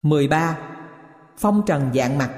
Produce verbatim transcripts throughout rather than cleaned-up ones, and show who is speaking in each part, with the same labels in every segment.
Speaker 1: mười ba. Phong trần vạn mặt.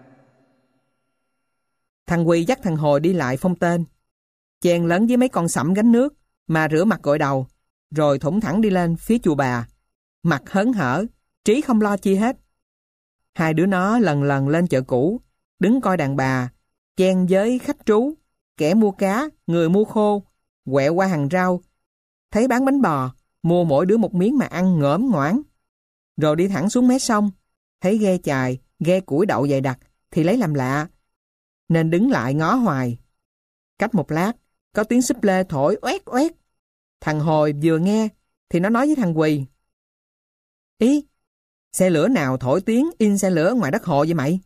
Speaker 1: Thằng Quy dắt thằng Hồi đi lại phong tên, chen lấn với mấy con sẩm gánh nước mà rửa mặt gội đầu, rồi thủng thẳng đi lên phía chùa Bà, mặt hớn hở, trí không lo chi hết. Hai đứa nó lần lần lên chợ cũ, đứng coi đàn bà, chen với khách trú, kẻ mua cá, người mua khô, quẹo qua hàng rau, thấy bán bánh bò, mua mỗi đứa một miếng mà ăn ngỡm ngoãn. Rồi đi thẳng xuống mé sông, thấy ghe chài, ghe củi đậu dày đặc thì lấy làm lạ, nên đứng lại ngó hoài. Cách một lát, có tiếng xúp lê thổi oét oét. Thằng Hồi vừa nghe thì nó nói với thằng Quỳ: Ý, xe lửa nào thổi tiếng in xe lửa ngoài đất hộ vậy mày?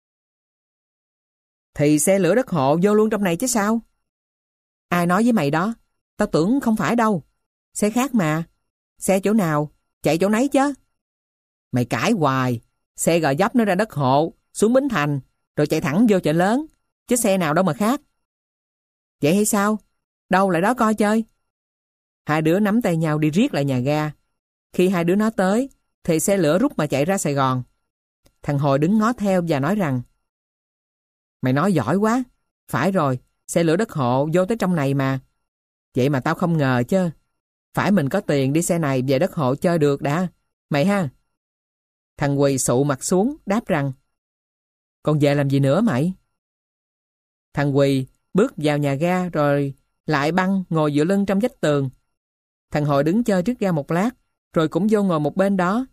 Speaker 1: Thì xe lửa đất hộ vô luôn trong này chứ sao? Ai nói với mày đó? Tao tưởng không phải đâu. Xe khác mà. Xe chỗ nào, chạy chỗ nấy chứ. Mày cãi hoài. Xe gò dấp nó ra đất hộ, xuống Bến Thành, rồi chạy thẳng vô chợ lớn, chứ xe nào đâu mà khác. Vậy hay sao? Đâu lại đó coi chơi. Hai đứa nắm tay nhau đi riết lại nhà ga. Khi hai đứa nó tới, thì xe lửa rút mà chạy ra Sài Gòn. Thằng Hồi đứng ngó theo và nói rằng: Mày nói giỏi quá. Phải rồi, xe lửa đất hộ vô tới trong này mà. Vậy mà tao không ngờ chứ. Phải mình có tiền đi xe này về đất hộ chơi được đã. Mày ha. Thằng Quỳ sụ mặt xuống đáp rằng: Còn về làm gì nữa mày? Thằng Quỳ bước vào nhà ga rồi lại băng ngồi dựa lưng trong vách tường. Thằng Hồi đứng chơi trước ga một lát, rồi cũng vô ngồi một bên đó.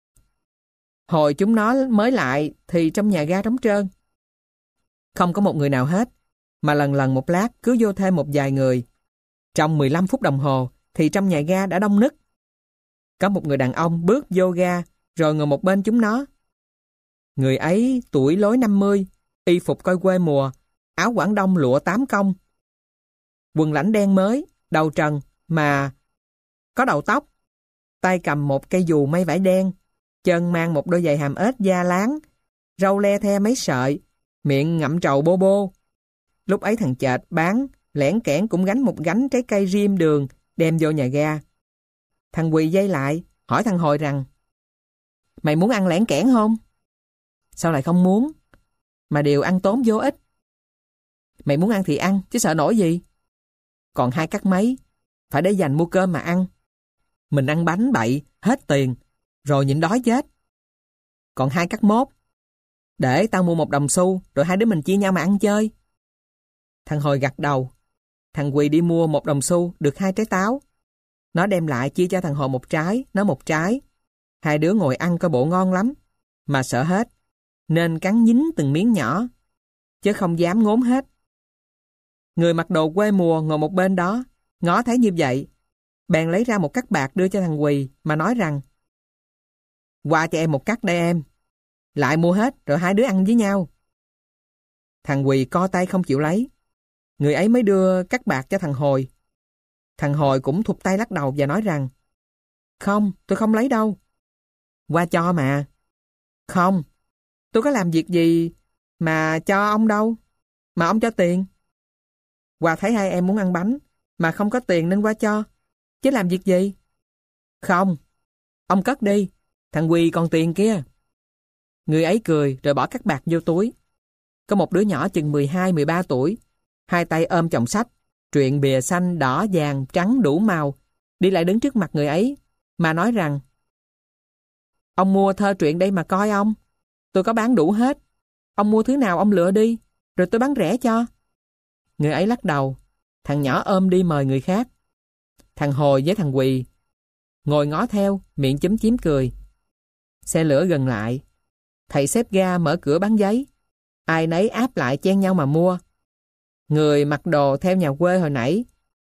Speaker 1: Hồi chúng nó mới lại thì trong nhà ga trống trơn. Không có một người nào hết, mà lần lần một lát cứ vô thêm một vài người. Trong mười lăm phút đồng hồ thì trong nhà ga đã đông nức. Có một người đàn ông bước vô ga rồi ngồi một bên chúng nó. Người ấy tuổi lối năm mươi, y phục coi quê mùa, áo Quảng Đông lụa tám công, quần lãnh đen mới, đầu trần mà có đầu tóc, tay cầm một cây dù may vải đen, chân mang một đôi giày hàm ếch da láng, râu le the mấy sợi, miệng ngậm trầu bô bô. Lúc ấy thằng Chệch bán lẻn kẽn cũng gánh một gánh trái cây rim đường đem vô nhà ga. Thằng Quỳ dây lại hỏi thằng Hồi rằng: Mày muốn ăn lẻn kẽn không? Sao lại không muốn? Mà đều ăn tốn vô ích. Mày muốn ăn thì ăn, chứ sợ nổi gì. Còn hai cắt mấy, phải để dành mua cơm mà ăn. Mình ăn bánh bậy, hết tiền, rồi nhịn đói chết. Còn hai cắt mốt, để tao mua một đồng xu, rồi hai đứa mình chia nhau mà ăn chơi. Thằng Hồi gật đầu. Thằng Quỳ đi mua một đồng xu, được hai trái táo. Nó đem lại chia cho thằng Hồi một trái, nó một trái. Hai đứa ngồi ăn coi bộ ngon lắm, mà sợ hết, nên cắn nhín từng miếng nhỏ, chứ không dám ngốn hết. Người mặc đồ quê mùa ngồi một bên đó, ngó thấy như vậy, bèn lấy ra một cắt bạc đưa cho thằng Quỳ, mà nói rằng: Qua cho em một cắt đây em. Lại mua hết, rồi hai đứa ăn với nhau. Thằng Quỳ co tay không chịu lấy. Người ấy mới đưa cắt bạc cho thằng Hồi. Thằng Hồi cũng thụt tay lắc đầu và nói rằng: Không, tôi không lấy đâu. Qua cho mà. Không, tôi có làm việc gì mà cho ông đâu, mà ông cho tiền. Qua thấy hai em muốn ăn bánh, mà không có tiền nên qua cho, chứ làm việc gì. Không, ông cất đi, thằng Quỳ còn tiền kia. Người ấy cười rồi bỏ cắt bạc vô túi. Có một đứa nhỏ chừng mười hai mười ba tuổi, hai tay ôm chồng sách, truyện bìa xanh, đỏ, vàng, trắng đủ màu, đi lại đứng trước mặt người ấy, mà nói rằng: Ông mua thơ truyện đây mà coi ông. Tôi có bán đủ hết. Ông mua thứ nào ông lựa đi, rồi tôi bán rẻ cho. Người ấy lắc đầu. Thằng nhỏ ôm đi mời người khác. Thằng Hồi với thằng Quỳ ngồi ngó theo, miệng chúm chím cười. Xe lửa gần lại. Thầy xếp ga mở cửa bán giấy. Ai nấy áp lại chen nhau mà mua. Người mặc đồ theo nhà quê hồi nãy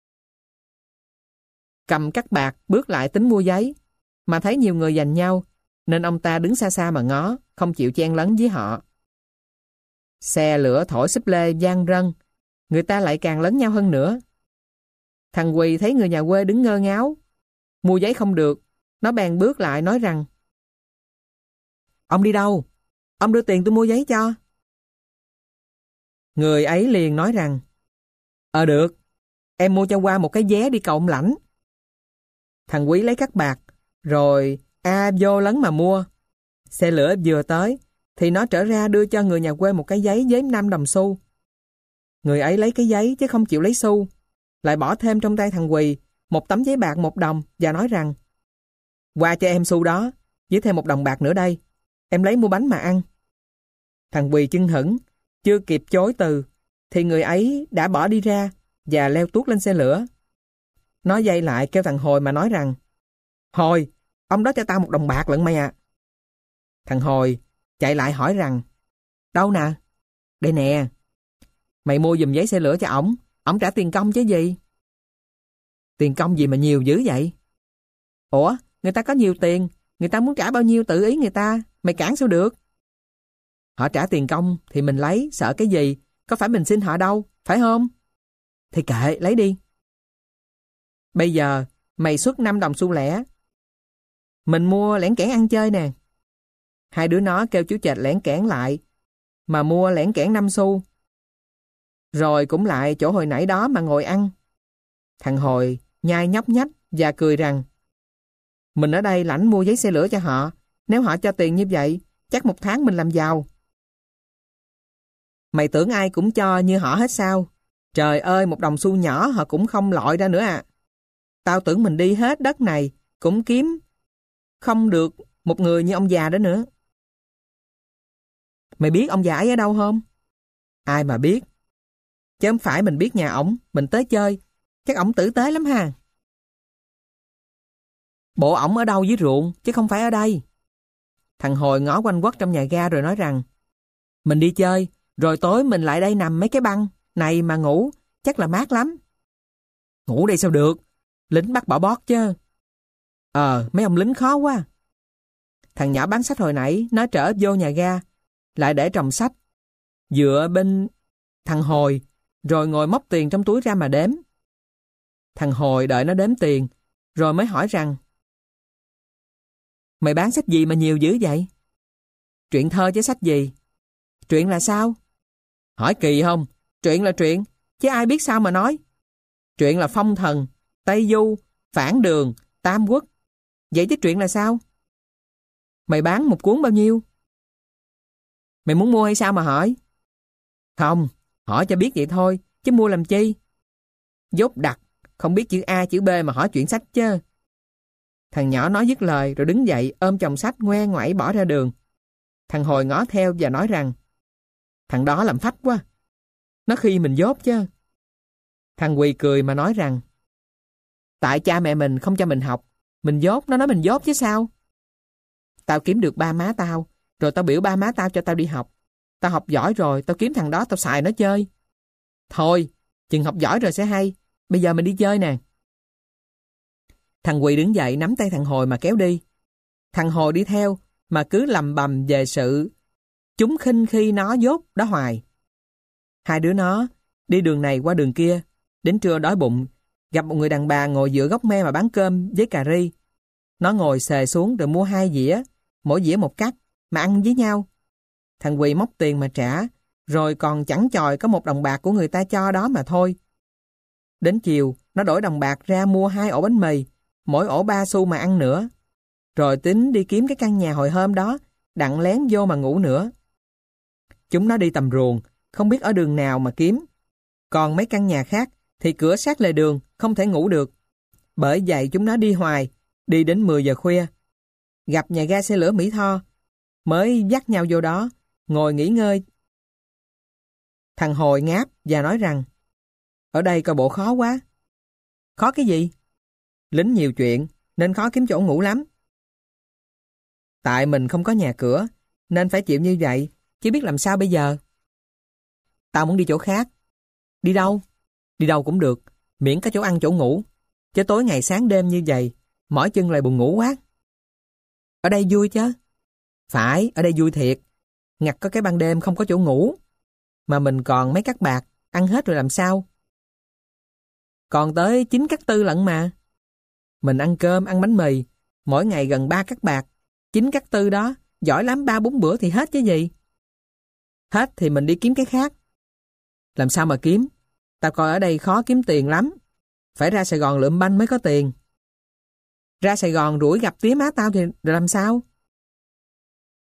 Speaker 1: cầm cắt bạc bước lại tính mua giấy, mà thấy nhiều người giành nhau, nên ông ta đứng xa xa mà ngó, không chịu chen lấn với họ. Xe lửa thổi xúp lê vang rân, người ta lại càng lấn nhau hơn nữa. Thằng Quỳ thấy người nhà quê đứng ngơ ngáo, mua giấy không được, nó bèn bước lại nói rằng: Ông đi đâu? Ông đưa tiền tôi mua giấy cho. Người ấy liền nói rằng: Ờ được, em mua cho qua một cái vé đi cầu ông Lãnh. Thằng Quý lấy cắt bạc, rồi a vô lấn mà mua. Xe lửa vừa tới, thì nó trở ra đưa cho người nhà quê một cái giấy giếm năm đồng xu. Người ấy lấy cái giấy chứ không chịu lấy xu, lại bỏ thêm trong tay thằng Quỳ một tấm giấy bạc một đồng và nói rằng: "Qua cho em xu đó, với thêm một đồng bạc nữa đây, em lấy mua bánh mà ăn." Thằng Quỳ chưng hửng, chưa kịp chối từ, thì người ấy đã bỏ đi ra và leo tuốt lên xe lửa. Nó dây lại kêu thằng Hồi mà nói rằng: "Hồi, ông đó cho tao một đồng bạc lận mày à." Thằng Hồi chạy lại hỏi rằng: "Đâu nè?" "Đây nè." "Mày mua giùm giấy xe lửa cho ổng, ổng trả tiền công chứ gì." "Tiền công gì mà nhiều dữ vậy?" "Ủa, người ta có nhiều tiền, người ta muốn trả bao nhiêu tự ý người ta, mày cản sao được?" "Họ trả tiền công thì mình lấy, sợ cái gì, có phải mình xin họ đâu, phải không?" "Thì kệ, lấy đi." "Bây giờ, mày xuất năm đồng xu lẻ. Mình mua lẻn kẽn ăn chơi nè." Hai đứa nó kêu chú Chệch lẻn kẽn lại, mà mua lẻn kẽn năm xu. Rồi cũng lại chỗ hồi nãy đó mà ngồi ăn. Thằng Hồi nhai nhóc nhách và cười rằng: "Mình ở đây lãnh mua giấy xe lửa cho họ, nếu họ cho tiền như vậy, chắc một tháng mình làm giàu." "Mày tưởng ai cũng cho như họ hết sao? Trời ơi, một đồng xu nhỏ họ cũng không lọi ra nữa à. Tao tưởng mình đi hết đất này, cũng kiếm không được một người như ông già đó nữa." "Mày biết ông già ấy ở đâu không?" "Ai mà biết. Chứ không phải mình biết nhà ổng, mình tới chơi, chắc ổng tử tế lắm ha." "Bộ ổng ở đâu dưới ruộng, chứ không phải ở đây." Thằng Hồi ngó quanh quất trong nhà ga rồi nói rằng: "Mình đi chơi, rồi tối mình lại đây nằm mấy cái băng này mà ngủ, chắc là mát lắm." "Ngủ đây sao được, lính bắt bỏ bót chứ." "Ờ, mấy ông lính khó quá." Thằng nhỏ bán sách hồi nãy, nó trở vô nhà ga, lại để trồng sách, dựa bên thằng Hồi, rồi ngồi móc tiền trong túi ra mà đếm. Thằng Hồi đợi nó đếm tiền, rồi mới hỏi rằng: "Mày bán sách gì mà nhiều dữ vậy?" "Truyện thơ chứ sách gì." "Truyện là sao?" "Hỏi kỳ không? Truyện là truyện, chứ ai biết sao mà nói. Truyện là phong thần, Tây Du, phản đường, tam quốc. Vậy chứ truyện là sao?" "Mày bán một cuốn bao nhiêu?" "Mày muốn mua hay sao mà hỏi?" "Không, hỏi cho biết vậy thôi, chứ mua làm chi. Dốt đặc, không biết chữ A chữ B mà hỏi chuyện sách chứ." Thằng nhỏ nói dứt lời rồi đứng dậy ôm chồng sách ngoe ngoẩy bỏ ra đường. Thằng Hồi ngó theo và nói rằng: "Thằng đó làm phách quá, nó khi mình dốt chứ." Thằng Quỳ cười mà nói rằng: "Tại cha mẹ mình không cho mình học, mình dốt, nó nói mình dốt chứ sao. Tao kiếm được ba má tao, rồi tao biểu ba má tao cho tao đi học. Tao học giỏi rồi, tao kiếm thằng đó tao xài nó chơi. Thôi, chừng học giỏi rồi sẽ hay, bây giờ mình đi chơi nè." Thằng Quỳ đứng dậy nắm tay thằng Hồi mà kéo đi. Thằng Hồi đi theo mà cứ lầm bầm về sự chúng khinh khi nó dốt đó hoài. Hai đứa nó đi đường này qua đường kia, đến trưa đói bụng, gặp một người đàn bà ngồi giữa gốc me mà bán cơm với cà ri. Nó ngồi xề xuống rồi mua hai dĩa, mỗi dĩa một cắt, mà ăn với nhau. Thằng Quỳ móc tiền mà trả, rồi còn chẳng chòi có một đồng bạc của người ta cho đó mà thôi. Đến chiều, nó đổi đồng bạc ra mua hai ổ bánh mì, mỗi ổ ba xu mà ăn nữa. Rồi tính đi kiếm cái căn nhà hồi hôm đó, đặng lén vô mà ngủ nữa. Chúng nó đi tầm ruồng, không biết ở đường nào mà kiếm. Còn mấy căn nhà khác thì cửa sát lề đường, không thể ngủ được. Bởi vậy chúng nó đi hoài, đi đến mười giờ khuya. Gặp nhà ga xe lửa Mỹ Tho, mới dắt nhau vô đó, ngồi nghỉ ngơi. Thằng Hồi ngáp và nói rằng: "Ở đây coi bộ khó quá." "Khó cái gì?" "Lính nhiều chuyện, nên khó kiếm chỗ ngủ lắm." "Tại mình không có nhà cửa, nên phải chịu như vậy, chứ biết làm sao bây giờ." "Tao muốn đi chỗ khác." "Đi đâu?" "Đi đâu cũng được, miễn có chỗ ăn chỗ ngủ. Chứ tối ngày sáng đêm như vậy, mỏi chân lại buồn ngủ quá." "Ở đây vui chứ." "Phải, ở đây vui thiệt. Ngặt có cái ban đêm không có chỗ ngủ. Mà mình còn mấy cắt bạc, ăn hết rồi làm sao?" "Còn tới chín cắt tư lận mà." "Mình ăn cơm, ăn bánh mì, mỗi ngày gần ba cắt bạc. Chín cắt tư đó, giỏi lắm ba bốn bữa thì hết chứ gì." "Hết thì mình đi kiếm cái khác." "Làm sao mà kiếm? Tao coi ở đây khó kiếm tiền lắm. Phải ra Sài Gòn lượm banh mới có tiền." "Ra Sài Gòn rủi gặp tía má tao thì làm sao?"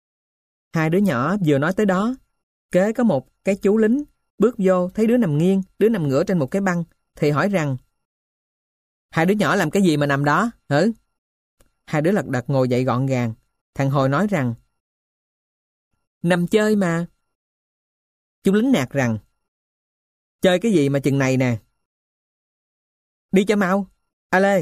Speaker 1: Hai đứa nhỏ vừa nói tới đó, kế có một cái chú lính bước vô, thấy đứa nằm nghiêng, đứa nằm ngửa trên một cái băng, thì hỏi rằng: Hai đứa nhỏ làm cái gì mà nằm đó, hử? Hai đứa lật đật ngồi dậy gọn gàng. Thằng Hồi nói rằng: Nằm chơi mà. Chú lính nạt rằng: Chơi cái gì mà chừng này nè? Đi cho mau, a lê.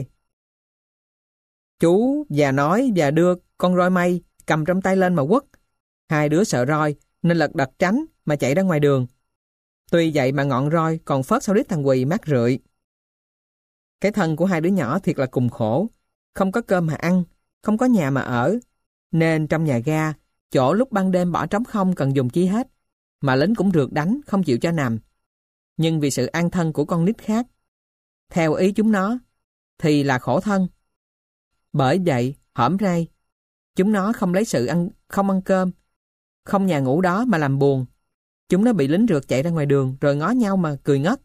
Speaker 1: Chú và nói và đưa con roi mây cầm trong tay lên mà quất. Hai đứa sợ roi nên lật đật tránh mà chạy ra ngoài đường. Tuy vậy mà ngọn roi còn phớt sau đít thằng Quỳ mát rượi. Cái thân của hai đứa nhỏ thiệt là cùng khổ, không có cơm mà ăn, không có nhà mà ở, nên trong nhà ga, chỗ lúc ban đêm bỏ trống không cần dùng chi hết, mà lính cũng rượt đánh không chịu cho nằm. Nhưng vì sự an thân của con nít khác, theo ý chúng nó, thì là khổ thân. Bởi vậy, hổm nay, chúng nó không lấy sự ăn không ăn cơm, không nhà ngủ đó mà làm buồn. Chúng nó bị lính rượt chạy ra ngoài đường rồi ngó nhau mà cười ngất.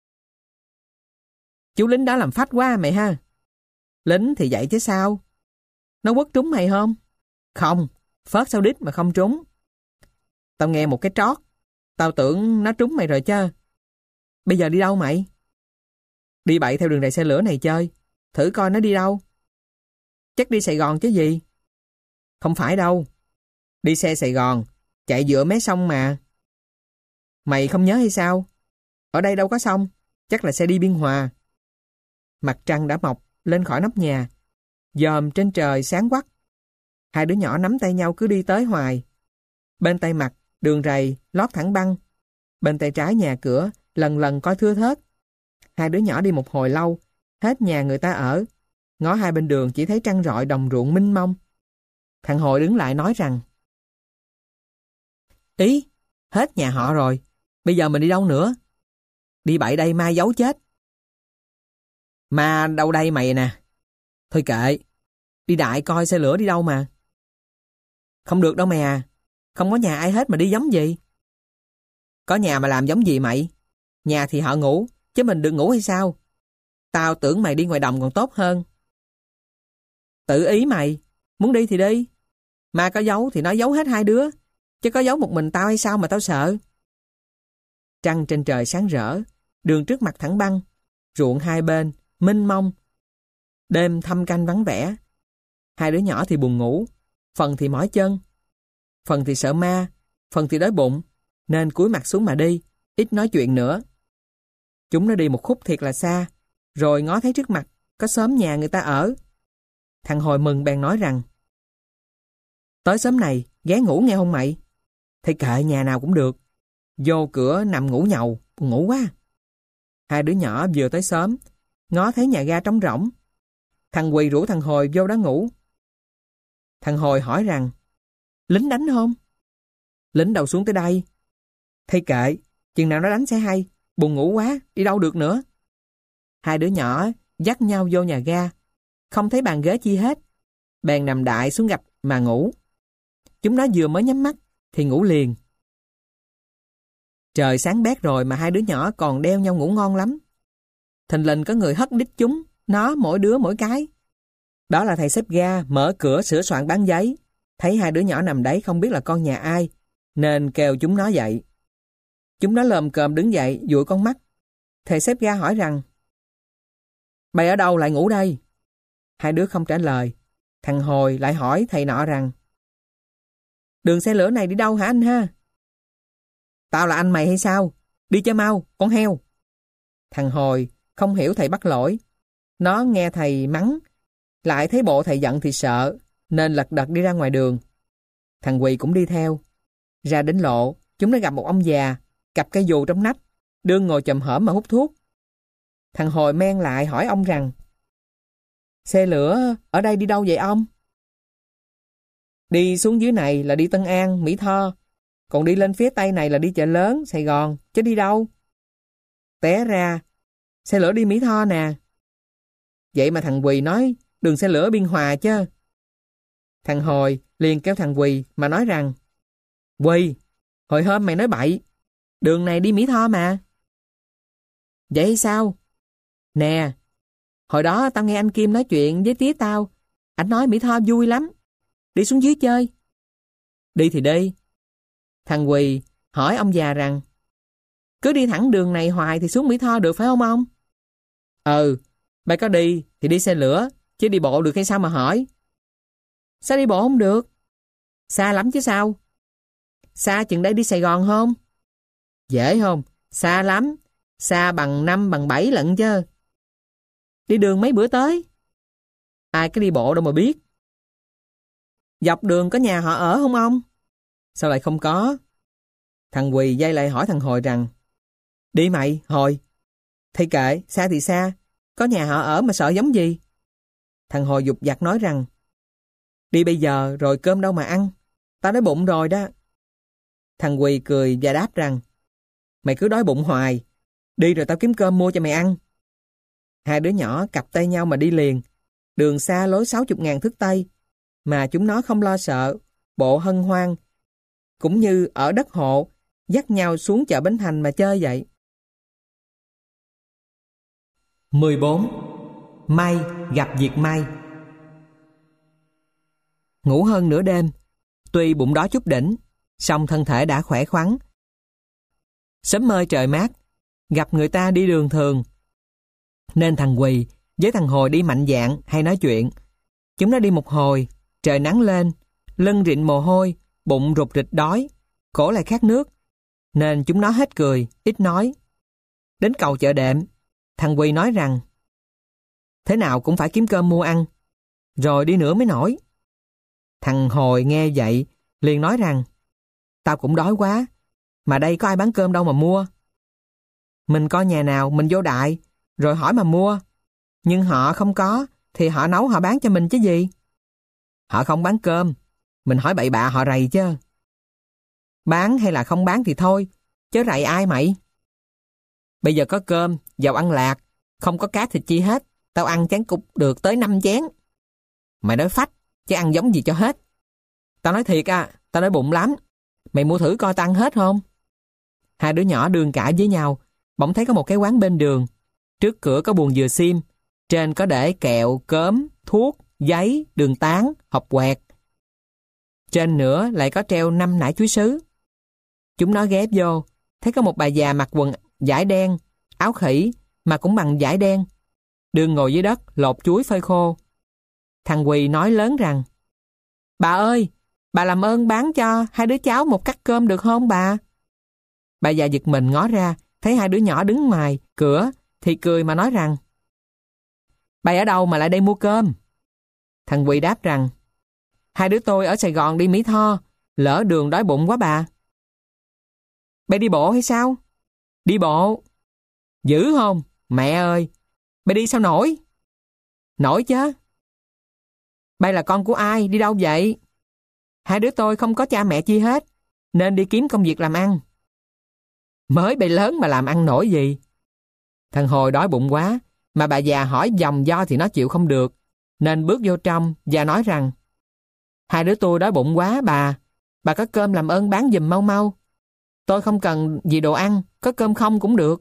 Speaker 1: Chú lính đó làm phách quá mày ha. Lính thì vậy chứ sao? Nó quất trúng mày không? Không, phớt sau đít mà không trúng. Tao nghe một cái trót, tao tưởng nó trúng mày rồi chứ. Bây giờ đi đâu mày? Đi bậy theo đường đầy xe lửa này chơi, thử coi nó đi đâu. Chắc đi Sài Gòn chứ gì? Không phải đâu. Đi xe Sài Gòn, chạy giữa mé sông mà. Mày không nhớ hay sao? Ở đây đâu có sông, chắc là xe đi Biên Hòa. Mặt trăng đã mọc lên khỏi nóc nhà, dòm trên trời sáng quắc. Hai đứa nhỏ nắm tay nhau cứ đi tới hoài. Bên tay mặt, đường rầy, lót thẳng băng. Bên tay trái nhà cửa, lần lần coi thưa thớt. Hai đứa nhỏ đi một hồi lâu, hết nhà người ta ở. Ngó hai bên đường chỉ thấy trăng rọi đồng ruộng mênh mông. Thằng Hồi đứng lại nói rằng: Ý, hết nhà họ rồi, bây giờ mình đi đâu nữa? Đi bậy đây mai giấu chết. Mà đâu đây mày nè. Thôi kệ, đi đại coi xe lửa đi đâu mà. Không được đâu mày à, không có nhà ai hết mà đi giống gì. Có nhà mà làm giống gì mày? Nhà thì họ ngủ, chứ mình đừng ngủ hay sao? Tao tưởng mày đi ngoài đồng còn tốt hơn. Tự ý mày, muốn đi thì đi. Mà có giấu thì nói giấu hết hai đứa, chứ có giấu một mình tao hay sao mà tao sợ. Trăng trên trời sáng rỡ, đường trước mặt thẳng băng, ruộng hai bên, mênh mông. Đêm thăm canh vắng vẻ. Hai đứa nhỏ thì buồn ngủ, phần thì mỏi chân, phần thì sợ ma, phần thì đói bụng, nên cúi mặt xuống mà đi, ít nói chuyện nữa. Chúng nó đi một khúc thiệt là xa, rồi ngó thấy trước mặt có xóm nhà người ta ở. Thằng Hồi mừng bèn nói rằng: Tới xóm này, ghé ngủ nghe không mày? Thì kệ nhà nào cũng được. Vô cửa nằm ngủ nhầu, ngủ quá. Hai đứa nhỏ vừa tới xóm, ngó thấy nhà ga trống rỗng. Thằng Quỳ rủ thằng Hồi vô đó ngủ. Thằng Hồi hỏi rằng: Lính đánh không? Lính đâu xuống tới đây. Thì kệ, chừng nào nó đánh sẽ hay, buồn ngủ quá, đi đâu được nữa. Hai đứa nhỏ dắt nhau vô nhà ga, không thấy bàn ghế chi hết, bèn nằm đại xuống gạch mà ngủ. Chúng nó vừa mới nhắm mắt thì ngủ liền. Trời sáng bét rồi mà hai đứa nhỏ còn đeo nhau ngủ ngon lắm. Thình lình có người hất đít chúng, nó mỗi đứa mỗi cái. Đó là thầy xếp ga mở cửa sửa soạn bán giấy, thấy hai đứa nhỏ nằm đấy không biết là con nhà ai, nên kêu chúng nó dậy. Chúng nó lồm cồm đứng dậy, dụi con mắt. Thầy xếp ga hỏi rằng: Bày ở đâu lại ngủ đây? Hai đứa không trả lời. Thằng Hồi lại hỏi thầy nọ rằng: Đường xe lửa này đi đâu hả anh ha? Tao là anh mày hay sao? Đi cho mau, con heo. Thằng Hồi không hiểu thầy bắt lỗi. Nó nghe thầy mắng, lại thấy bộ thầy giận thì sợ, nên lật đật đi ra ngoài đường. Thằng Quỳ cũng đi theo. Ra đến lộ, chúng nó gặp một ông già, cặp cây dù trong nách, đương ngồi chồm hổm mà hút thuốc. Thằng Hồi men lại hỏi ông rằng: Xe lửa ở đây đi đâu vậy ông? Đi xuống dưới này là đi Tân An, Mỹ Tho, còn đi lên phía tây này là đi Chợ Lớn, Sài Gòn, chứ đi đâu? Té ra, xe lửa đi Mỹ Tho nè. Vậy mà thằng Quỳ nói đường xe lửa Biên Hòa chứ. Thằng Hồi liền kéo thằng Quỳ mà nói rằng: Quỳ, hồi hôm mày nói bậy, đường này đi Mỹ Tho mà. Vậy hay sao? Nè, hồi đó tao nghe anh Kim nói chuyện với tía tao, anh nói Mỹ Tho vui lắm, đi xuống dưới chơi. Đi thì đi. Thằng Quỳ hỏi ông già rằng, cứ đi thẳng đường này hoài thì xuống Mỹ Tho được phải không ông? Ừ, bà có đi thì đi xe lửa, chứ đi bộ được hay sao mà hỏi? Sao đi bộ không được? Xa lắm chứ sao? Xa chừng đây đi Sài Gòn không? Dễ không? Xa lắm. Xa bằng năm bằng bảy lận chứ. Đi đường mấy bữa tới? Ai cái đi bộ đâu mà biết. Dọc đường có nhà họ ở không ông? Sao lại không có? Thằng Quỳ dây lại hỏi thằng Hồi rằng, đi mày, Hồi. Thì kệ, xa thì xa, có nhà họ ở mà sợ giống gì? Thằng Hồi dục dặt nói rằng, đi bây giờ rồi cơm đâu mà ăn, tao đói bụng rồi đó. Thằng Quỳ cười và đáp rằng, mày cứ đói bụng hoài, đi rồi tao kiếm cơm mua cho mày ăn. Hai đứa nhỏ cặp tay nhau mà đi liền, đường xa lối sáu chục ngàn thước Tây, mà chúng nó không lo sợ, bộ hân hoan, cũng như ở đất hộ, dắt nhau xuống chợ Bến Thành mà chơi vậy. mười bốn. May gặp việc may. Ngủ hơn nửa đêm, tuy bụng đói chút đỉnh, song thân thể đã khỏe khoắn. Sớm mơi trời mát, gặp người ta đi đường thường, nên thằng Quỳ với thằng Hồi đi mạnh dạn hay nói chuyện. Chúng nó đi một hồi, trời nắng lên, lưng rịn mồ hôi, bụng rục rịch đói, cổ lại khát nước, nên chúng nó hết cười, ít nói. Đến cầu chợ Đệm, thằng Quỳ nói rằng, thế nào cũng phải kiếm cơm mua ăn, rồi đi nữa mới nổi. Thằng Hồi nghe vậy, liền nói rằng, tao cũng đói quá, mà đây có ai bán cơm đâu mà mua. Mình coi nhà nào mình vô đại, rồi hỏi mà mua. Nhưng họ không có, thì họ nấu họ bán cho mình chứ gì. Họ không bán cơm, mình hỏi bậy bạ họ rầy chứ. Bán hay là không bán thì thôi, chứ rầy ai mày. Bây giờ có cơm, dầu ăn lạc, không có cá thịt chi hết, tao ăn chén cục được tới năm chén. Mày nói phách, chứ ăn giống gì cho hết. Tao nói thiệt à, tao đói bụng lắm. Mày mua thử coi tao ăn hết không? Hai đứa nhỏ đương cãi với nhau, bỗng thấy có một cái quán bên đường. Trước cửa có buồng dừa xiêm, trên có để kẹo, cớm, thuốc, giấy, đường tán, hộp quẹt. Trên nữa lại có treo năm nải chuối sứ. Chúng nó ghé vô, thấy có một bà già mặc quần vải đen, áo khỉ mà cũng bằng vải đen, đương ngồi dưới đất lột chuối phơi khô. Thằng Quỳ nói lớn rằng, bà ơi, bà làm ơn bán cho hai đứa cháu một cắt cơm được không bà? Bà già giật mình ngó ra, thấy hai đứa nhỏ đứng ngoài cửa, thì cười mà nói rằng, bà ở đâu mà lại đây mua cơm? Thằng Quỳ đáp rằng, hai đứa tôi ở Sài Gòn đi Mỹ Tho, lỡ đường đói bụng quá bà. Bà đi bộ hay sao? Đi bộ. Dữ không? Mẹ ơi, bà đi sao nổi? Nổi chứ. Bà là con của ai, đi đâu vậy? Hai đứa tôi không có cha mẹ chi hết, nên đi kiếm công việc làm ăn. Mới bay lớn mà làm ăn nổi gì? Thằng Hồi đói bụng quá, mà bà già hỏi dòng do thì nó chịu không được, nên bước vô trong và nói rằng, hai đứa tôi đói bụng quá bà, bà có cơm làm ơn bán giùm mau mau. Tôi không cần gì đồ ăn, có cơm không cũng được.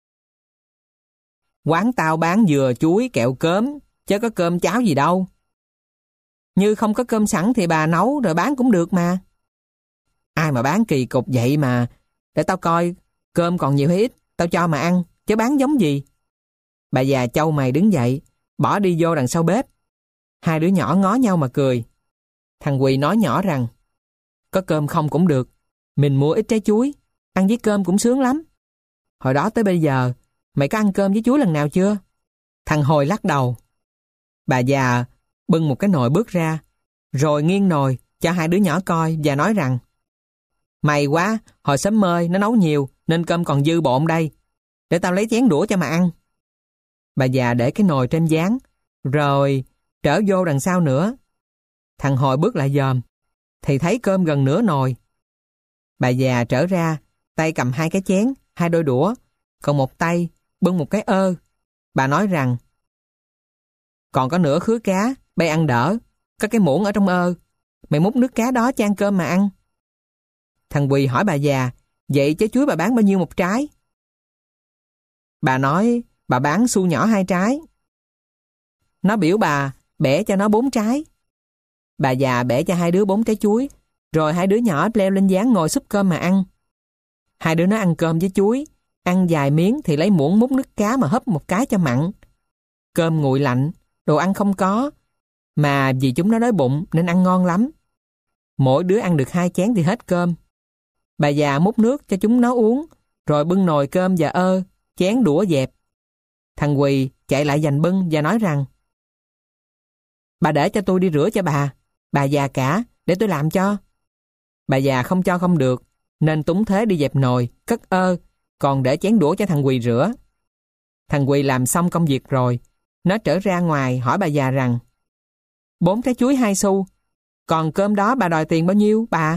Speaker 1: Quán tao bán dừa, chuối, kẹo cớm, chứ có cơm cháo gì đâu. Như không có cơm sẵn thì bà nấu rồi bán cũng được mà. Ai mà bán kỳ cục vậy mà, để tao coi cơm còn nhiều hay ít, tao cho mà ăn, chứ bán giống gì. Bà già chau mày đứng dậy, bỏ đi vô đằng sau bếp. Hai đứa nhỏ ngó nhau mà cười. Thằng Quỳ nói nhỏ rằng, có cơm không cũng được, mình mua ít trái chuối, ăn với cơm cũng sướng lắm. Hồi đó tới bây giờ, mày có ăn cơm với chuối lần nào chưa? Thằng Hồi lắc đầu. Bà già bưng một cái nồi bước ra, rồi nghiêng nồi cho hai đứa nhỏ coi và nói rằng, may quá, hồi sớm mơi nó nấu nhiều nên cơm còn dư bộn đây, để tao lấy chén đũa cho mà ăn. Bà già để cái nồi trên gián, rồi trở vô đằng sau nữa. Thằng Hồi bước lại dòm, thì thấy cơm gần nửa nồi. Bà già trở ra, tay cầm hai cái chén, hai đôi đũa, còn một tay bưng một cái ơ. Bà nói rằng, còn có nửa khứa cá, bay ăn đỡ, có cái muỗng ở trong ơ, mày múc nước cá đó chan cơm mà ăn. Thằng Quỳ hỏi bà già, vậy trái chuối bà bán bao nhiêu một trái? Bà nói, bà bán xu nhỏ hai trái. Nó biểu bà bẻ cho nó bốn trái. Bà già bẻ cho hai đứa bốn trái chuối, Rồi hai đứa nhỏ leo lên gián ngồi xúc cơm mà ăn. Hai đứa nó ăn cơm với chuối, ăn vài miếng thì lấy muỗng múc nước cá mà húp một cái cho mặn. Cơm nguội lạnh, đồ ăn không có, mà vì chúng nó đói bụng nên ăn ngon lắm. Mỗi đứa ăn được hai chén thì hết cơm. Bà già múc nước cho chúng nó uống, rồi bưng nồi cơm và ơ, chén đũa dẹp. Thằng Quỳ chạy lại giành bưng và nói rằng: bà để cho tôi đi rửa cho bà, bà già cả, để tôi làm cho. Bà già không cho không được, nên túng thế đi dẹp nồi, cất ơ, còn để chén đũa cho thằng Quỳ rửa. Thằng Quỳ làm xong công việc rồi, nó trở ra ngoài hỏi bà già rằng: bốn trái chuối hai xu, còn cơm đó bà đòi tiền bao nhiêu bà?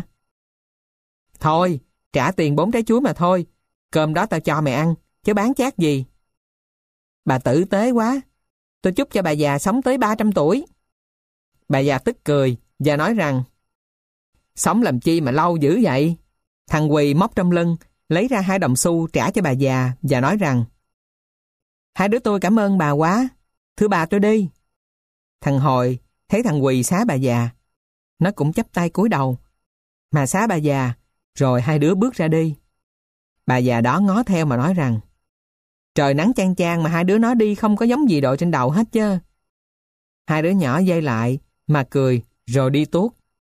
Speaker 1: Thôi, trả tiền bốn trái chuối mà thôi, cơm đó tao cho mày ăn, chứ bán chát gì. Bà tử tế quá, tôi chúc cho bà già sống tới ba trăm tuổi. Bà già tức cười và nói rằng: sống làm chi mà lâu dữ vậy? Thằng Quỳ móc trong lưng, lấy ra hai đồng xu trả cho bà già và nói rằng: hai đứa tôi cảm ơn bà quá, thưa bà tôi đi. Thằng Hồi thấy thằng Quỳ xá bà già, nó cũng chắp tay cúi đầu mà xá bà già, rồi hai đứa bước ra đi. Bà già đó ngó theo mà nói rằng: trời nắng chang chang mà hai đứa nó đi không có giống gì đội trên đầu hết chứ. Hai đứa nhỏ dây lại mà cười rồi đi tuốt.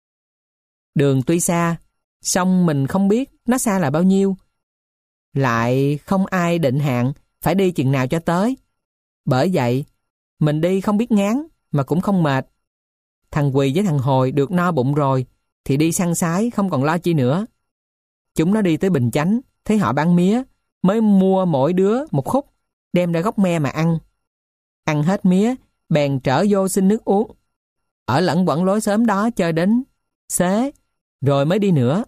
Speaker 1: Đường tuy xa, song mình không biết nó xa là bao nhiêu, lại không ai định hạn phải đi chừng nào cho tới. Bởi vậy mình đi không biết ngán mà cũng không mệt. Thằng Quỳ với thằng Hồi được no bụng rồi thì đi săn sái không còn lo chi nữa. Chúng nó đi tới Bình Chánh, thấy họ bán mía, mới mua mỗi đứa một khúc, đem ra gốc me mà ăn. Ăn hết mía, bèn trở vô xin nước uống. Ở lẫn quẩn lối xóm đó chơi đến xế, rồi mới đi nữa.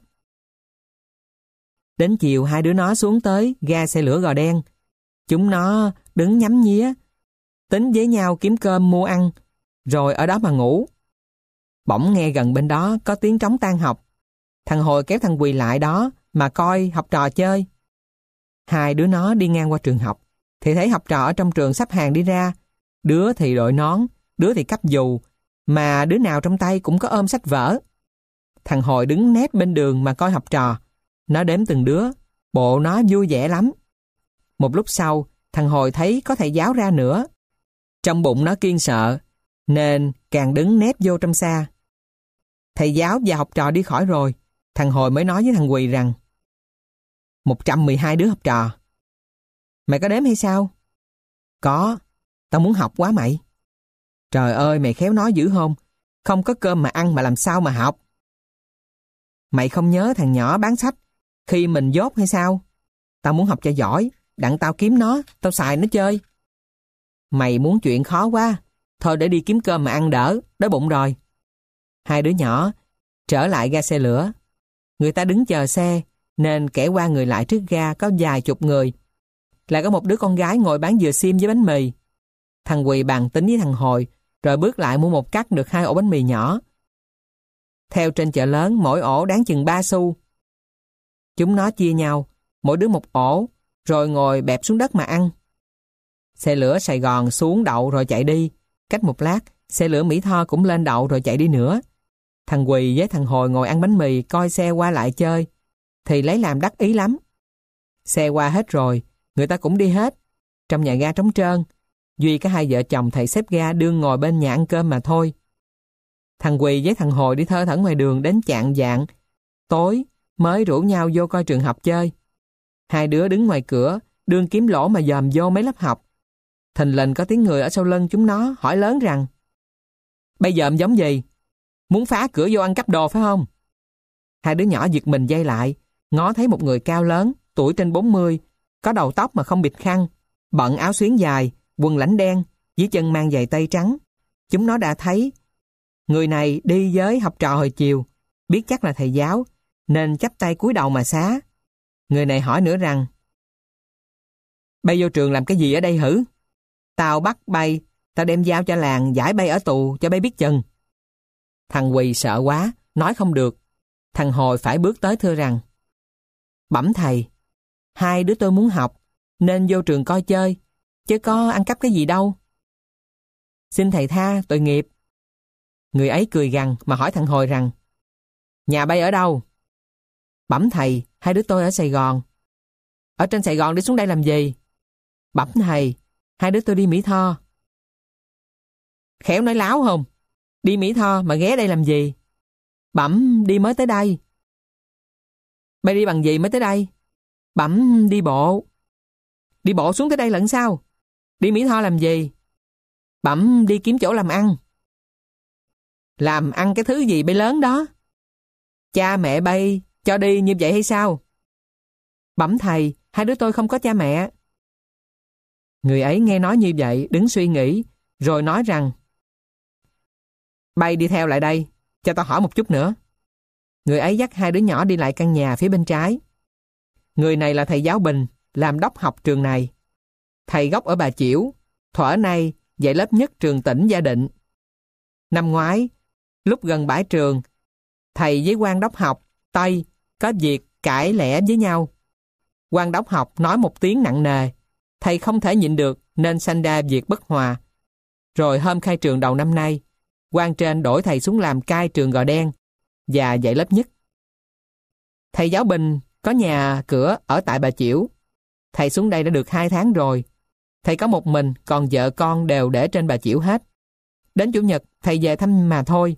Speaker 1: Đến chiều hai đứa nó xuống tới ga xe lửa Gò Đen. Chúng nó đứng nhắm nhía, tính với nhau kiếm cơm mua ăn, rồi ở đó mà ngủ. Bỗng nghe gần bên đó có tiếng trống tan học. Thằng Hồi kéo thằng Quỳ lại đó mà coi học trò chơi. Hai đứa nó đi ngang qua trường học thì thấy học trò ở trong trường sắp hàng đi ra. Đứa thì đội nón, đứa thì cắp dù, mà đứa nào trong tay cũng có ôm sách vở. Thằng Hồi đứng nép bên đường mà coi học trò. Nó đếm từng đứa, bộ nó vui vẻ lắm. Một lúc sau, thằng Hồi thấy có thầy giáo ra nữa. Trong bụng nó kiêng sợ, nên càng đứng nép vô trong xa. Thầy giáo và học trò đi khỏi rồi, thằng Hồi mới nói với thằng Quỳ rằng: một trăm mười hai đứa học trò. Mày có đếm hay sao? Có, tao muốn học quá mày. Trời ơi, mày khéo nói dữ không? Không có cơm mà ăn mà làm sao mà học? Mày không nhớ thằng nhỏ bán sách khi mình dốt hay sao? Tao muốn học cho giỏi, đặng tao kiếm nó, tao xài nó chơi. Mày muốn chuyện khó quá, thôi để đi kiếm cơm mà ăn đỡ, đói bụng rồi. Hai đứa nhỏ trở lại ga xe lửa. Người ta đứng chờ xe, nên kẻ qua người lại trước ga có vài chục người. Lại có một đứa con gái ngồi bán dừa xiêm với bánh mì. Thằng Quỳ bàn tính với thằng Hồi, rồi bước lại mua một cắt được hai ổ bánh mì nhỏ. Theo trên chợ lớn, mỗi ổ đáng chừng ba xu. Chúng nó chia nhau, mỗi đứa một ổ, rồi ngồi bẹp xuống đất mà ăn. Xe lửa Sài Gòn xuống đậu rồi chạy đi. Cách một lát, xe lửa Mỹ Tho cũng lên đậu rồi chạy đi nữa. Thằng Quỳ với thằng Hồi ngồi ăn bánh mì, coi xe qua lại chơi, thì lấy làm đắc ý lắm. Xe qua hết rồi, người ta cũng đi hết. Trong nhà ga trống trơn, duy có hai vợ chồng thầy xếp ga đương ngồi bên nhà ăn cơm mà thôi. Thằng Quỳ với thằng Hồi đi thơ thẩn ngoài đường đến chạng vạng tối mới rủ nhau vô coi trường học chơi. Hai đứa đứng ngoài cửa đương kiếm lỗ mà dòm vô mấy lớp học. Thình lình có tiếng người ở sau lưng chúng nó hỏi lớn rằng: bây giờ giống gì? Muốn phá cửa vô ăn cắp đồ phải không? Hai đứa nhỏ giật mình dây lại, ngó thấy một người cao lớn, tuổi trên bốn mươi, có đầu tóc mà không bịt khăn, bận áo xuyến dài, quần lãnh đen, dưới chân mang giày tây trắng. Chúng nó đã thấy người này đi với học trò hồi chiều, biết chắc là thầy giáo, nên chắp tay cúi đầu mà xá. Người này hỏi nữa rằng: bay vô trường làm cái gì ở đây hử? Tao bắt bay, tao đem giao cho làng giải bay ở tù cho bay biết chừng. Thằng Quỳ sợ quá, nói không được. Thằng Hồi phải bước tới thưa rằng: bẩm thầy, hai đứa tôi muốn học, nên vô trường coi chơi, chứ có ăn cắp cái gì đâu. Xin thầy tha, tội nghiệp. Người ấy cười gằn mà hỏi thằng Hồi rằng: Nhà bay ở đâu? Bẩm thầy, hai đứa tôi ở Sài Gòn. Ở trên Sài Gòn đi xuống đây làm gì? Bẩm thầy, hai đứa tôi đi Mỹ Tho. Khéo nói láo không? Đi Mỹ Tho mà ghé đây làm gì? Bẩm đi mới tới đây. Bay đi bằng gì mới tới đây? Bẩm đi bộ. Đi bộ xuống tới đây lận sao? Đi Mỹ Tho làm gì? Bẩm đi kiếm chỗ làm ăn. Làm ăn cái thứ gì bay lớn đó? Cha mẹ bay cho đi như vậy hay sao? Bẩm thầy, hai đứa tôi không có cha mẹ. Người ấy nghe nói như vậy, đứng suy nghĩ, rồi nói rằng: Bay đi theo lại đây, cho tao hỏi một chút nữa. Người ấy dắt hai đứa nhỏ đi lại căn nhà phía bên trái. Người này là thầy giáo Bình, làm đốc học trường này. Thầy gốc ở Bà Chiểu, thuở nay dạy lớp nhất trường tỉnh Gia Định. Năm ngoái, lúc gần bãi trường, thầy với quan đốc học Tây có việc cãi lẽ với nhau. Quan đốc học nói một tiếng nặng nề, thầy không thể nhịn được nên sanh ra việc bất hòa. Rồi hôm khai trường đầu năm nay, quan trên đổi thầy xuống làm cai trường Gò Đen và dạy lớp nhất. Thầy giáo Bình có nhà cửa ở tại Bà Chiểu. Thầy xuống đây đã được hai tháng rồi. Thầy có một mình, còn vợ con đều để trên Bà Chiểu hết. Đến Chủ nhật thầy về thăm mà thôi.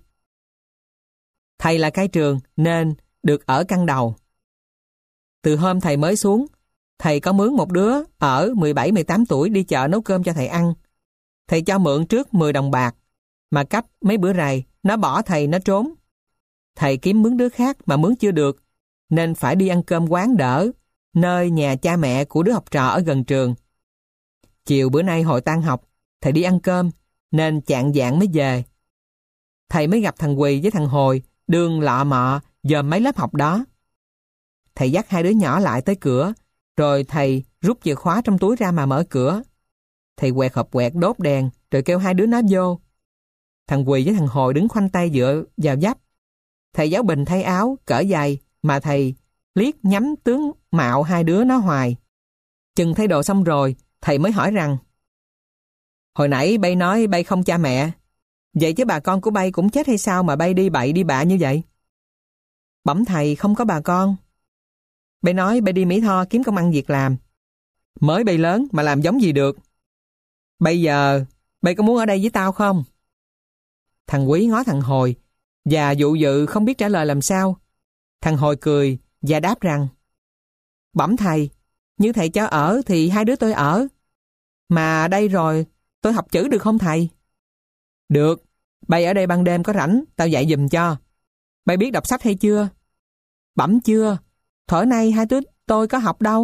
Speaker 1: Thầy là cai trường nên được ở căn đầu. Từ hôm thầy mới xuống, thầy có mướn một đứa ở mười bảy mười tám tuổi đi chợ nấu cơm cho thầy ăn. Thầy cho mượn trước mười đồng bạc, mà cấp mấy bữa rày, nó bỏ thầy nó trốn. Thầy kiếm mướn đứa khác mà mướn chưa được, nên phải đi ăn cơm quán đỡ, nơi nhà cha mẹ của đứa học trò ở gần trường. Chiều bữa nay hồi tan học, thầy đi ăn cơm, nên chạng vạng mới về. Thầy mới gặp thằng Quỳ với thằng Hồi, đường lọ mọ, dòm mấy lớp học đó. Thầy dắt hai đứa nhỏ lại tới cửa, rồi thầy rút chìa khóa trong túi ra mà mở cửa. Thầy quẹt hộp quẹt đốt đèn, rồi kêu hai đứa nó vô. Thằng Quỳ với thằng Hồi đứng khoanh tay dựa vào vách. Thầy giáo Bình thay áo, cởi giày, mà thầy liếc nhắm tướng mạo hai đứa nó hoài. Chừng thay đồ xong rồi, thầy mới hỏi rằng: Hồi nãy bay nói bay không cha mẹ, vậy chứ bà con của bay cũng chết hay sao mà bay đi bậy đi bạ như vậy? Bẩm thầy, không có bà con. Bay nói bay đi Mỹ Tho kiếm công ăn việc làm. Mới bay lớn mà làm giống gì được. Bây giờ bay có muốn ở đây với tao không? Thằng Quý ngó thằng Hồi và dụ dự không biết trả lời làm sao. Thằng Hồi cười và đáp rằng: Bẩm thầy, như thầy cho ở thì hai đứa tôi ở. Mà đây rồi, tôi học chữ được không thầy? Được, bay ở đây ban đêm có rảnh, tao dạy giùm cho. Bay biết đọc sách hay chưa? Bẩm chưa, thuở nay hai đứa tôi có học đâu.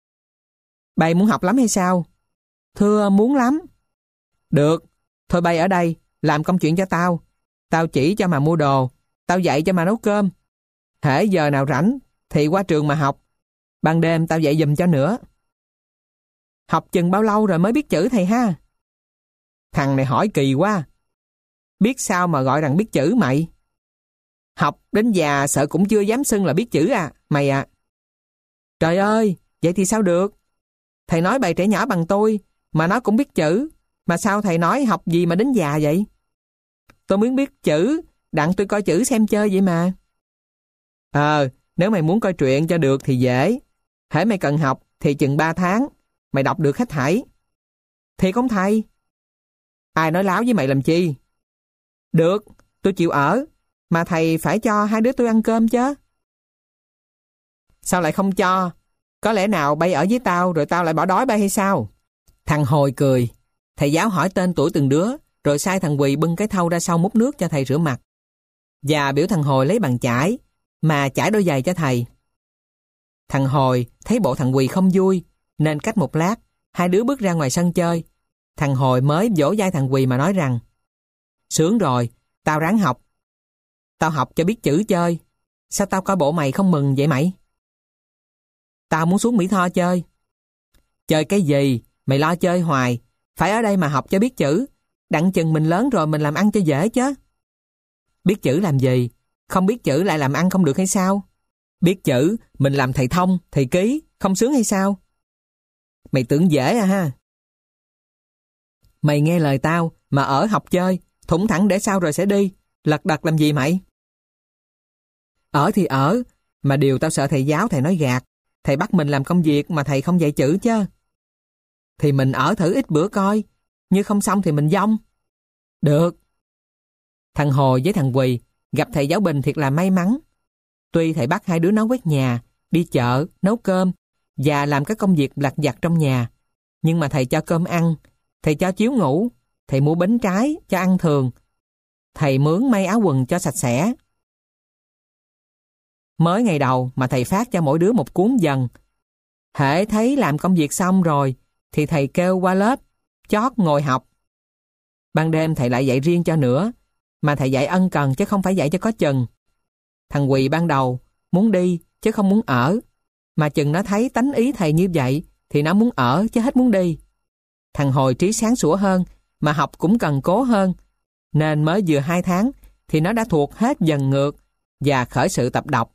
Speaker 1: Bay muốn học lắm hay sao? Thưa, muốn lắm. Được, thôi bay ở đây, làm công chuyện cho tao. Tao chỉ cho mà mua đồ, tao dạy cho mà nấu cơm. Hễ giờ nào rảnh thì qua trường mà học. Ban đêm tao dạy giùm cho nữa. Học chừng bao lâu rồi mới biết chữ thầy ha? Thằng này hỏi kỳ quá. Biết sao mà gọi rằng biết chữ mày? Học đến già sợ cũng chưa dám xưng là biết chữ à, mày à. Trời ơi, vậy thì sao được? Thầy nói bầy trẻ nhỏ bằng tôi mà nó cũng biết chữ. Mà sao thầy nói học gì mà đến già vậy? Tôi muốn biết chữ, đặng tôi coi chữ xem chơi vậy mà. Ờ, nếu mày muốn coi truyện cho được thì dễ. Hễ mày cần học thì chừng ba tháng, mày đọc được hết thảy. Thiệt không thầy? Ai nói láo với mày làm chi? Được, tôi chịu ở, mà thầy phải cho hai đứa tôi ăn cơm chứ. Sao lại không cho? Có lẽ nào bay ở với tao rồi tao lại bỏ đói bay hay sao? Thằng Hồi cười. Thầy giáo hỏi tên tuổi từng đứa, rồi sai thằng Quỳ bưng cái thau ra sau múc nước cho thầy rửa mặt. Và biểu thằng Hồi lấy bàn chải, mà chải đôi giày cho thầy. Thằng Hồi thấy bộ thằng Quỳ không vui, nên cách một lát, hai đứa bước ra ngoài sân chơi. Thằng Hồi mới vỗ vai thằng Quỳ mà nói rằng: Sướng rồi, tao ráng học. Tao học cho biết chữ chơi. Sao tao coi bộ mày không mừng vậy mày? Tao muốn xuống Mỹ Tho chơi. Chơi cái gì? Mày lo chơi hoài. Phải ở đây mà học cho biết chữ. Đặng chừng mình lớn rồi mình làm ăn cho dễ chứ. Biết chữ làm gì? Không biết chữ lại làm ăn không được hay sao? Biết chữ, mình làm thầy thông, thầy ký, không sướng hay sao? Mày tưởng dễ à ha? Mày nghe lời tao mà ở học chơi, thủng thẳng để sao rồi sẽ đi. Lật đật làm gì mày? Ở thì ở, mà điều tao sợ thầy giáo thầy nói gạt. Thầy bắt mình làm công việc mà thầy không dạy chữ chứ. Thì mình ở thử ít bữa coi, như không xong thì mình vong. Được. Thằng Hồi với thằng Quỳ gặp thầy giáo Bình thiệt là may mắn. Tuy thầy bắt hai đứa nó quét nhà, đi chợ, nấu cơm và làm các công việc lặt vặt trong nhà, nhưng mà thầy cho cơm ăn, thầy cho chiếu ngủ, thầy mua bánh trái cho ăn thường, thầy mướn may áo quần cho sạch sẽ. Mới ngày đầu mà thầy phát cho mỗi đứa một cuốn dần. Hễ thấy làm công việc xong rồi thì thầy kêu qua lớp, chót ngồi học. Ban đêm thầy lại dạy riêng cho nữa, mà thầy dạy ân cần chứ không phải dạy cho có chừng. Thằng Quỳ ban đầu muốn đi chứ không muốn ở, mà chừng nó thấy tánh ý thầy như vậy thì nó muốn ở chứ hết muốn đi. Thằng Hồi trí sáng sủa hơn, mà học cũng cần cố hơn, nên mới vừa hai tháng thì nó đã thuộc hết dần ngược và khởi sự tập đọc.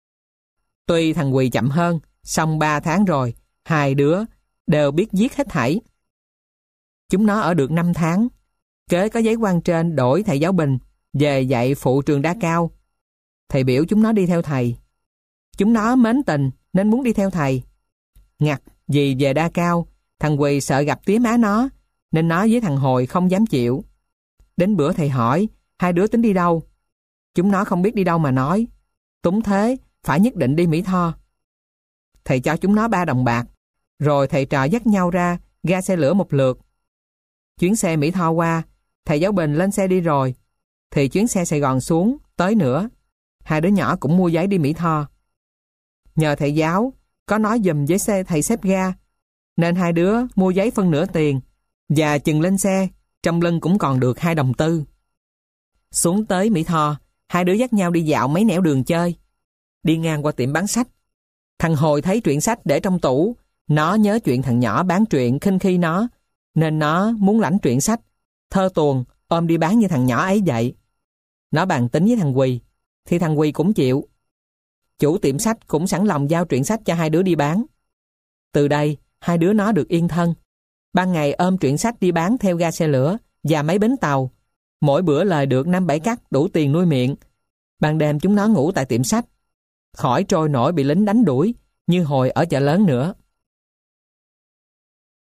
Speaker 1: Tuy thằng Quỳ chậm hơn, song ba tháng rồi, hai đứa đều biết viết hết thảy. Chúng nó ở được năm tháng. Kế có giấy quan trên đổi thầy giáo Bình về dạy phụ trường Đa Cao. Thầy biểu chúng nó đi theo thầy. Chúng nó mến tình nên muốn đi theo thầy. Ngặt vì về Đa Cao, thằng Quỳ sợ gặp tía má nó, nên nó với thằng Hồi không dám chịu. Đến bữa thầy hỏi, hai đứa tính đi đâu? Chúng nó không biết đi đâu mà nói. Túng thế, phải nhất định đi Mỹ Tho. Thầy cho chúng nó ba đồng bạc, rồi thầy trò dắt nhau ra, ga xe lửa một lượt. Chuyến xe Mỹ Tho qua, thầy giáo Bình lên xe đi rồi, thì chuyến xe Sài Gòn xuống, tới nữa. Hai đứa nhỏ cũng mua giấy đi Mỹ Tho. Nhờ thầy giáo, có nói giùm với xe thầy xếp ga, nên hai đứa mua giấy phân nửa tiền, và chừng lên xe, trong lưng cũng còn được hai đồng tư. Xuống tới Mỹ Tho, hai đứa dắt nhau đi dạo mấy nẻo đường chơi. Đi ngang qua tiệm bán sách, thằng Hồi thấy truyện sách để trong tủ. Nó nhớ chuyện thằng nhỏ bán truyện khinh khi nó, nên nó muốn lãnh truyện sách, thơ tuồng, ôm đi bán như thằng nhỏ ấy vậy. Nó bàn tính với thằng Quỳ, thì thằng Quỳ cũng chịu. Chủ tiệm sách cũng sẵn lòng giao truyện sách cho hai đứa đi bán. Từ đây, hai đứa nó được yên thân. Ban ngày ôm truyện sách đi bán theo ga xe lửa và mấy bến tàu. Mỗi bữa lời được năm bảy cắt đủ tiền nuôi miệng. Ban đêm chúng nó ngủ tại tiệm sách, khỏi trôi nổi bị lính đánh đuổi như hồi ở chợ lớn nữa.